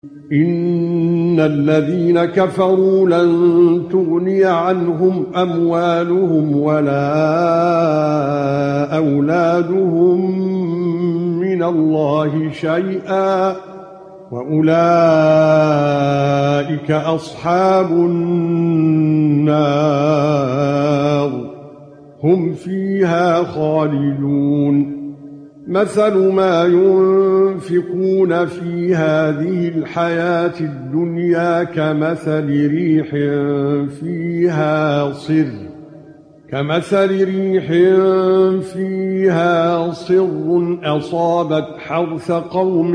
إن الذين كفروا لن تغني عنهم أموالهم ولا أولادهم من الله شيئا وأولئك أصحاب النار هم فيها خالدون مثل ما ينفقون في هذه الحياة الدنيا كمثل ريح فيها صر أصابت حرث قوم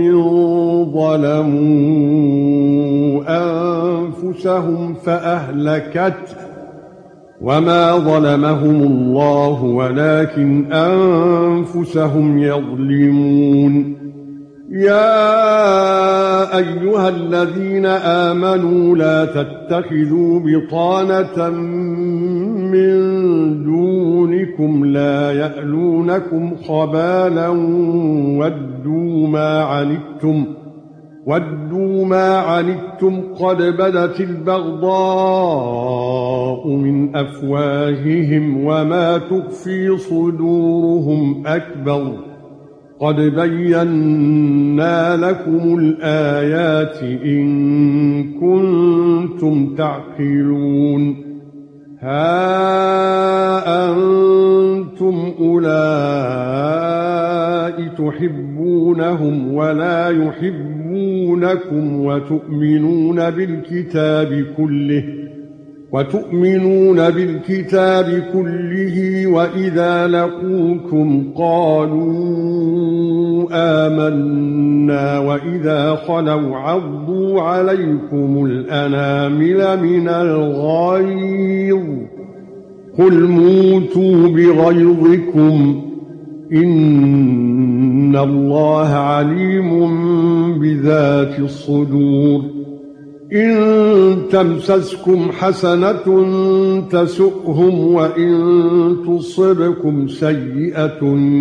ظلموا أنفسهم فأهلكته وما ظلمهم الله ولكن أنفسهم يظلمون يا أيها الذين آمنوا لا تتخذوا بطانة من دونكم لا يألونكم خبالا ودوا ما عنتم قد بدت البغضاء من أفواههم وما تخفي صدورهم أكبر قد بينا لكم الآيات إن كنتم تعقلون ها أنتم أولئك تحبونهم ولا يحبونكم وتؤمنون بالكتاب كله وإذا لقوكم قالوا آمنا وإذا خلوا عضوا عليكم الأنامل من الغيظ قل موتوا بغيظكم إن الله عليم بذات الصدور إن تمسسكم حسنة تسؤهم وإن تصبكم سيئة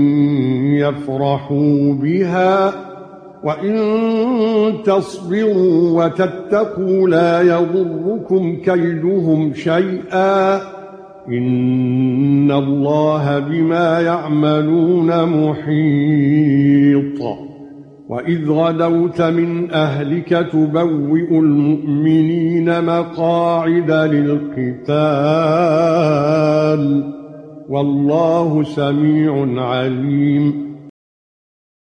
يفرحوا بها وإن تصبروا وتتقوا لا يضركم كيدهم شيئا إن الله بما يعملون محيط وإذ غدوت من أهلك تبوئ المؤمنين مقاعد للقتال والله سميع عليم